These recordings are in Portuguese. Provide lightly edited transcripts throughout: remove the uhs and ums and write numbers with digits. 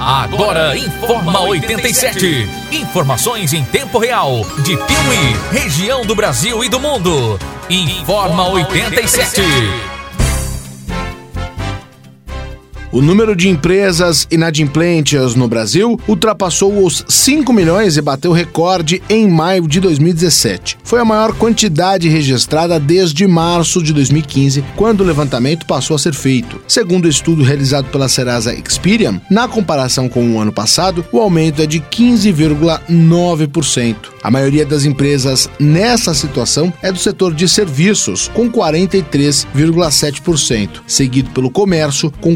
Agora Informa 87. Informações em tempo real de Piauí, região do Brasil e do mundo. Informa 87. O número de empresas inadimplentes no Brasil ultrapassou os 5 milhões e bateu recorde em maio de 2017. Foi a maior quantidade registrada desde março de 2015, quando o levantamento passou a ser feito. Segundo o estudo realizado pela Serasa Experian, na comparação com o ano passado, o aumento é de 15,9%. A maioria das empresas nessa situação é do setor de serviços, com 43,7%, seguido pelo comércio, com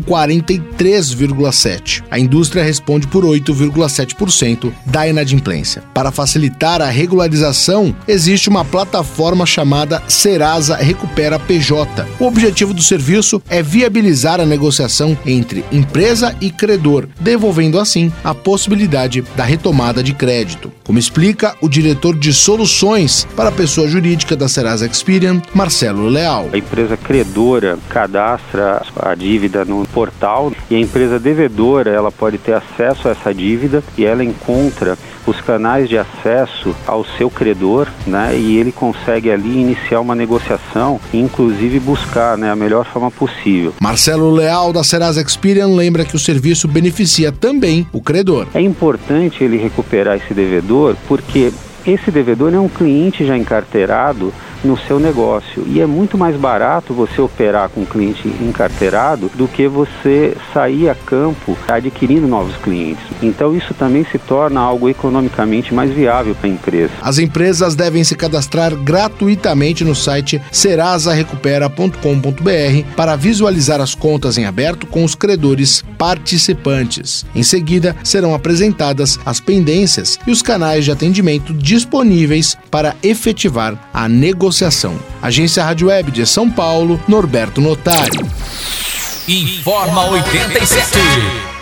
43,7%. A indústria responde por 8,7% da inadimplência. Para facilitar a regularização, existe uma plataforma chamada Serasa Recupera PJ. O objetivo do serviço é viabilizar a negociação entre empresa e credor, devolvendo assim a possibilidade da retomada de crédito. Como explica o diretor de soluções para a pessoa jurídica da Serasa Experian, Marcelo Leal. A empresa credora cadastra a dívida no portal e a empresa devedora ela pode ter acesso a essa dívida e ela encontra os canais de acesso ao seu credor, né? E ele consegue ali iniciar uma negociação e inclusive buscar, né, a melhor forma possível. Marcelo Leal da Serasa Experian lembra que o serviço beneficia também o credor. É importante ele recuperar esse devedor porque esse devedor é um cliente já encarteirado no seu negócio e é muito mais barato você operar com um cliente encarteirado do que você sair a campo adquirindo novos clientes. Então isso também se torna algo economicamente mais viável para a empresa. As empresas devem se cadastrar gratuitamente no site serasarecupera.com.br para visualizar as contas em aberto com os credores participantes. Em seguida, serão apresentadas as pendências e os canais de atendimento disponíveis para efetivar a negociação. Agência Rádio Web de São Paulo, Norberto Notari. Informa 87.